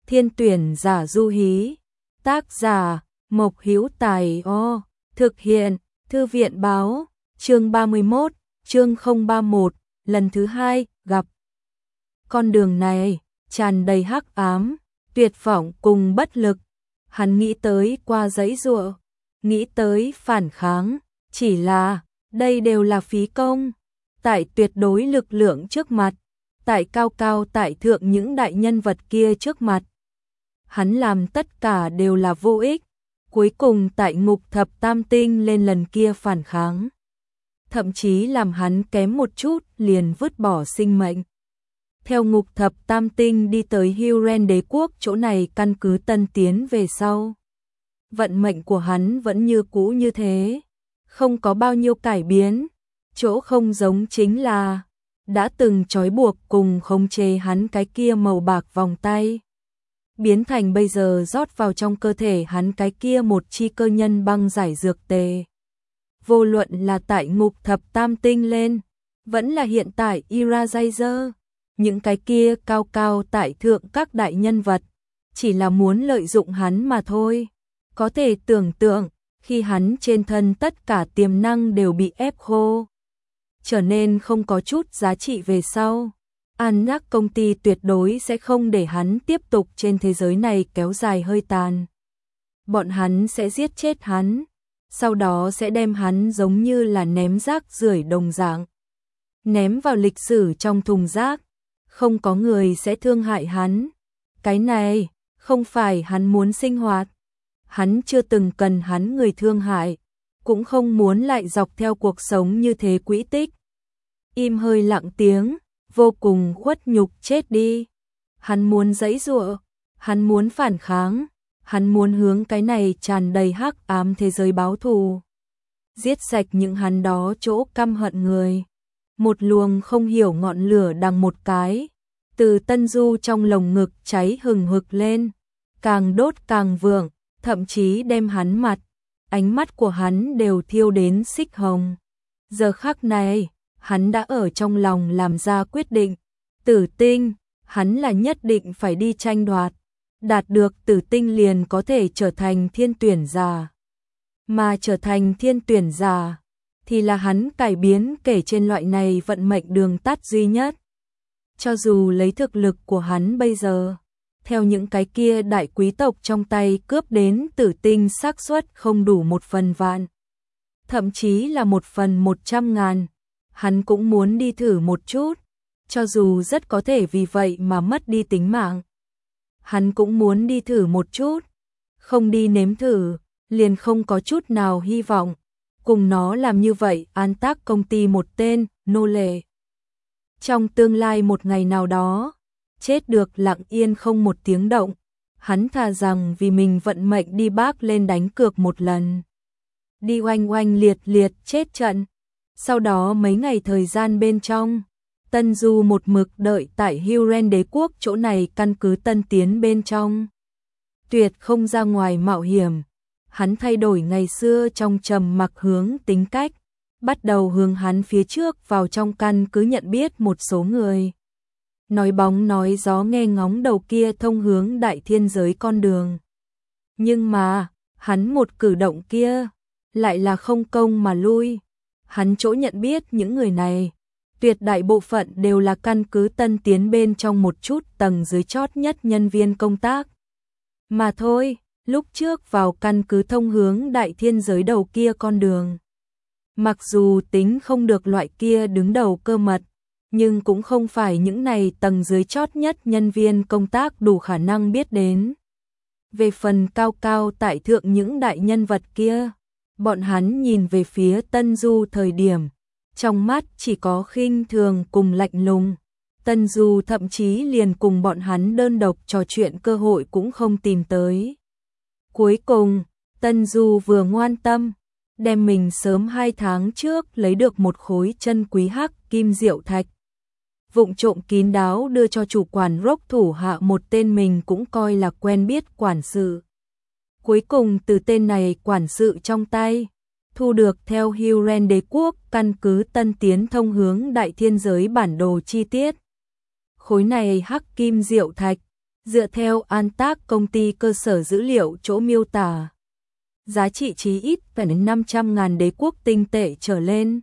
Thiên tuyển giả du hí. Tác giả Mộc Hữu Tài. Thực hiện Thư viện báo. Chương 31, chương 031, lần thứ 2 gặp. Con đường này tràn đầy hắc ám, tuyệt vọng cùng bất lực. Hắn nghĩ tới qua giãy giụa, nghĩ tới phản kháng, chỉ là đây đều là phí công. Tại tuyệt đối lực lượng trước mặt, tại cao cao tại thượng những đại nhân vật kia trước mặt, hắn làm tất cả đều là vô ích. Cuối cùng tại ngục thập tam tinh lên lần kia phản kháng, thậm chí làm hắn kém một chút liền vứt bỏ sinh mệnh. Theo ngục thập tam tinh đi tới Huren đế quốc chỗ này căn cứ tân tiến về sau. Vận mệnh của hắn vẫn như cũ như thế, không có bao nhiêu cải biến. Chỗ không giống chính là đã từng trói buộc cùng khống chế hắn cái kia màu bạc vòng tay, biến thành bây giờ rót vào trong cơ thể hắn cái kia một chi cơ nhân băng giải dược tề. Vô luận là tại ngục thập tam tinh lên, vẫn là hiện tại Irajazer, những cái kia cao cao tại thượng các đại nhân vật, chỉ là muốn lợi dụng hắn mà thôi. Có thể tưởng tượng, khi hắn trên thân tất cả tiềm năng đều bị ép khô, trở nên không có chút giá trị về sau, Annac công ty tuyệt đối sẽ không để hắn tiếp tục trên thế giới này kéo dài hơi tàn. Bọn hắn sẽ giết chết hắn, sau đó sẽ đem hắn giống như là ném rác rưởi đồng dạng, ném vào lịch sử trong thùng rác. Không có người sẽ thương hại hắn. Cái này không phải hắn muốn sinh hoạt. Hắn chưa từng cần hắn người thương hại, cũng không muốn lại dọc theo cuộc sống như thế quỹ tích. Im hơi lặng tiếng, vô cùng khuất nhục chết đi. Hắn muốn giãy giụa, hắn muốn phản kháng, hắn muốn hướng cái này tràn đầy hắc ám thế giới báo thù. Giết sạch những hắn đó chỗ căm hận người. Một luồng không hiểu ngọn lửa đằng một cái, từ Tân Du trong lồng ngực cháy hừng hực lên, càng đốt càng vượng, thậm chí đem hắn mặt, ánh mắt của hắn đều thiêu đến xích hồng. Giờ khắc này, hắn đã ở trong lòng làm ra quyết định, Tử Tinh, hắn là nhất định phải đi tranh đoạt, đạt được Tử Tinh liền có thể trở thành thiên tuyển giả. Mà trở thành thiên tuyển giả, thì là hắn cải biến kể trên loại này vận mệnh đường tắt duy nhất. Cho dù lấy thực lực của hắn bây giờ, theo những cái kia đại quý tộc trong tay cướp đến Tử Tinh xác suất không đủ 1/1000, thậm chí là 1/100.000, hắn cũng muốn đi thử một chút, cho dù rất có thể vì vậy mà mất đi tính mạng. Hắn cũng muốn đi thử một chút, không đi nếm thử, liền không có chút nào hy vọng. Cùng nó làm như vậy, Antac công ty một tên nô lệ. Trong tương lai một ngày nào đó, chết được lặng yên không một tiếng động, hắn thà rằng vì mình vận mệnh đi bác lên đánh cược một lần. Đi oanh oanh liệt liệt chết trận. Sau đó mấy ngày thời gian bên trong, Tân Du một mực đợi tại Huren đế quốc chỗ này căn cứ tân tiến bên trong. Tuyệt không ra ngoài mạo hiểm. Hắn thay đổi ngày xưa trong trầm mặc hướng tính cách, bắt đầu hướng hắn phía trước vào trong căn cứ nhận biết một số người. Nói bóng nói gió nghe ngóng đầu kia thông hướng đại thiên giới con đường. Nhưng mà, hắn một cử động kia, lại là không công mà lui. Hắn chỗ nhận biết những người này, tuyệt đại bộ phận đều là căn cứ tân tiến bên trong một chút tầng dưới chót nhất nhân viên công tác. Mà thôi. Lúc trước vào căn cứ thông hướng đại thiên giới đầu kia con đường. Mặc dù tính không được loại kia đứng đầu cơ mật, nhưng cũng không phải những này tầng dưới chót nhất nhân viên công tác đủ khả năng biết đến. Về phần cao cao tại thượng những đại nhân vật kia, bọn hắn nhìn về phía Tân Du thời điểm, trong mắt chỉ có khinh thường cùng lạnh lùng. Tân Du thậm chí liền cùng bọn hắn đơn độc trò chuyện cơ hội cũng không tìm tới. Cuối cùng, Tân Du vừa ngoan tâm, đem mình sớm 2 tháng trước lấy được một khối chân quý hắc kim diệu thạch. Vụng trộm kín đáo đưa cho chủ quản Rock thủ hạ một tên mình cũng coi là quen biết quản sự. Cuối cùng từ tên này quản sự trong tay, thu được theo Huren đế quốc căn cứ tân tiến thông hướng đại thiên giới bản đồ chi tiết. Khối này hắc kim diệu thạch, Dựa theo an tác công ty cơ sở dữ liệu chỗ miêu tả, giá trị chí ít phải đến 500.000 đế quốc tinh tệ trở lên.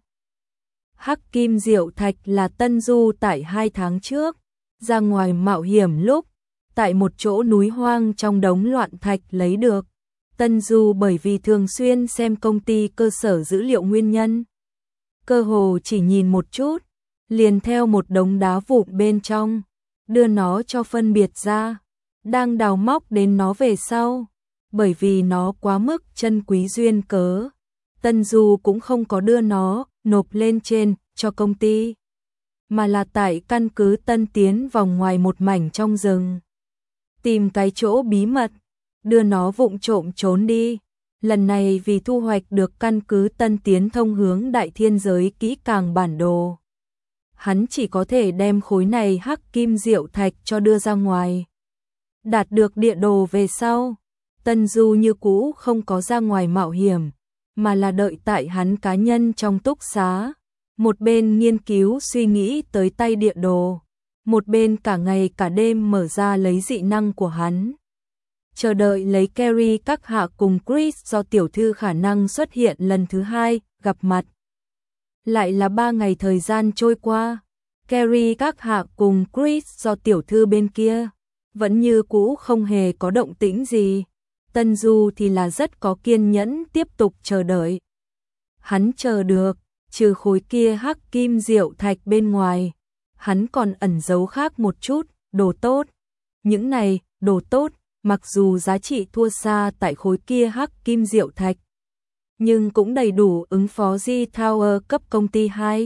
Hắc kim diệu thạch là Tân Du tại 2 tháng trước, ra ngoài mạo hiểm lúc, tại một chỗ núi hoang trong đống loạn thạch lấy được. Tân Du bởi vì thường xuyên xem công ty cơ sở dữ liệu nguyên nhân, cơ hồ chỉ nhìn một chút, liền theo một đống đá vụn bên trong, đưa nó cho phân biệt ra, đang đào móc đến nó về sau, bởi vì nó quá mức chân quý duyên cớ. Tân Du cũng không có đưa nó nộp lên trên cho công ty, mà là tại căn cứ Tân Tiến vòng ngoài một mảnh trong rừng, tìm cái chỗ bí mật, đưa nó vụng trộm trốn đi. Lần này vì thu hoạch được căn cứ Tân Tiến thông hướng đại thiên giới kỹ càng bản đồ, hắn chỉ có thể đem khối này hắc kim diệu thạch cho đưa ra ngoài. Đạt được địa đồ về sau, Tân Du như cũ không có ra ngoài mạo hiểm, mà là đợi tại hắn cá nhân trong túc xá, một bên nghiên cứu suy nghĩ tới tay địa đồ, một bên cả ngày cả đêm mở ra lấy dị năng của hắn, chờ đợi lấy Carrie các hạ cùng Chris do tiểu thư khả năng xuất hiện lần thứ hai, gặp mặt. Lại là 3 ngày thời gian trôi qua, Carrie các hạ cùng Chris do tiểu thư bên kia vẫn như cũ không hề có động tĩnh gì. Tân Du thì là rất có kiên nhẫn tiếp tục chờ đợi. Hắn chờ được, trừ khối kia hắc kim diệu thạch bên ngoài, hắn còn ẩn giấu khác một chút, đồ tốt. Những này, đồ tốt, mặc dù giá trị thua xa tại khối kia hắc kim diệu thạch, nhưng cũng đầy đủ ứng phó Di Tower cấp công ty 2.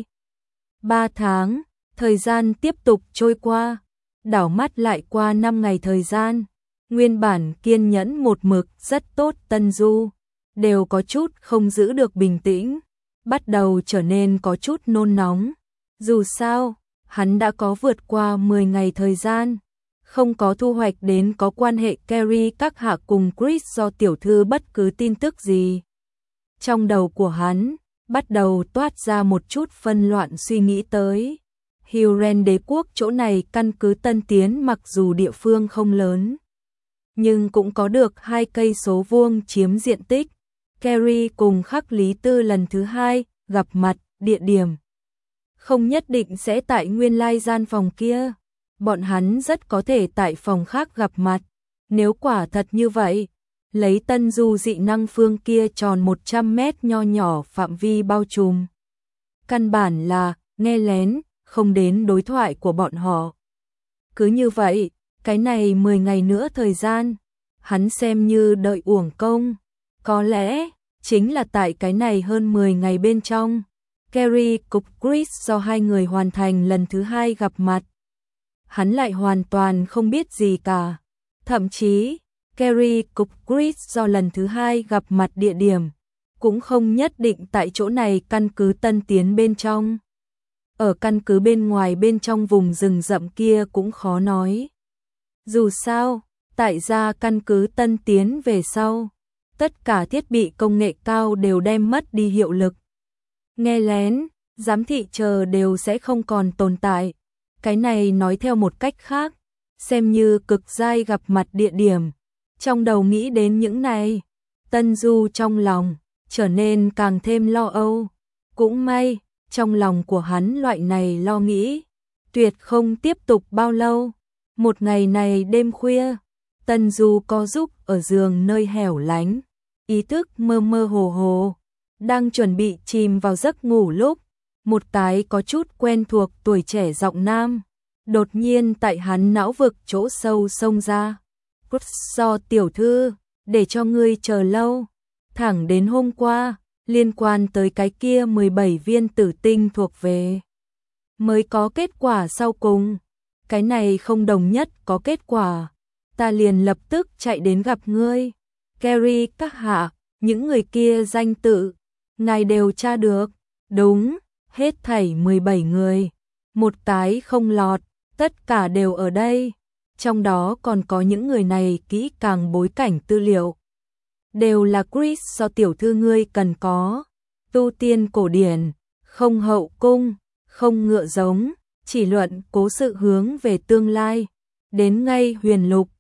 3 tháng, thời gian tiếp tục trôi qua, đảo mắt lại qua 5 ngày thời gian. Nguyên bản kiên nhẫn một mực rất tốt Tân Du, đều có chút không giữ được bình tĩnh, bắt đầu trở nên có chút nôn nóng. Dù sao, hắn đã có vượt qua 10 ngày thời gian, không có thu hoạch đến có quan hệ Carrie các hạ cùng Chris do tiểu thư bất cứ tin tức gì. Trong đầu của hắn, bắt đầu toát ra một chút phân loạn suy nghĩ tới. Huron đế quốc chỗ này căn cứ Tân Tiến mặc dù địa phương không lớn, nhưng cũng có được 2 cây số vuông chiếm diện tích. Carrie cùng Khắc Lý Tư lần thứ 2 gặp mặt, địa điểm không nhất định sẽ tại nguyên lai gian phòng kia, bọn hắn rất có thể tại phòng khác gặp mặt. Nếu quả thật như vậy, lấy Tân Du dị năng phương kia tròn 100 mét nho nhỏ phạm vi bao trùm, căn bản là nghe lén, không đến đối thoại của bọn họ. Cứ như vậy, cái này 10 ngày nữa thời gian, hắn xem như đợi uổng công. Có lẽ, chính là tại cái này hơn 10 ngày bên trong, Carrie cùng Chris do 2 người hoàn thành lần thứ 2 gặp mặt. Hắn lại hoàn toàn không biết gì cả. Thậm chí, Carrie cùng Chris do lần thứ 2 gặp mặt địa điểm, cũng không nhất định tại chỗ này căn cứ Tân Tiến bên trong. Ở căn cứ bên ngoài bên trong vùng rừng rậm kia cũng khó nói. Dù sao, tại gia căn cứ Tân Tiến về sau, tất cả thiết bị công nghệ cao đều đem mất đi hiệu lực. Nghe lén, giám thị chờ đều sẽ không còn tồn tại. Cái này nói theo một cách khác, xem như cực giai gặp mặt địa điểm. Trong đầu nghĩ đến những này, Tân Du trong lòng trở nên càng thêm lo âu. Cũng may, trong lòng của hắn loại này lo nghĩ tuyệt không tiếp tục bao lâu. Một ngày này đêm khuya, Tân Du co giúp ở giường nơi hẻo lánh, ý thức mơ mơ hồ hồ, đang chuẩn bị chìm vào giấc ngủ lúc, một cái có chút quen thuộc tuổi trẻ giọng nam đột nhiên tại hắn não vực chỗ sâu xông ra. Cút do tiểu thư, để cho ngươi chờ lâu. Thẳng đến hôm qua, liên quan tới cái kia 17 viên tử tinh thuộc về, mới có kết quả sau cùng. Cái này không đồng nhất có kết quả, ta liền lập tức chạy đến gặp ngươi. Carrie các hạ, những người kia danh tự, ngài đều tra được. Đúng, hết thảy 17 người, một cái không lọt, tất cả đều ở đây. Trong đó còn có những người này kỹ càng bối cảnh tư liệu. Đều là Chris do tiểu thư ngươi cần có. Tu tiên cổ điển, không hậu cung, không ngựa giống, chỉ luận cố sự hướng về tương lai. đến ngay huyền lục,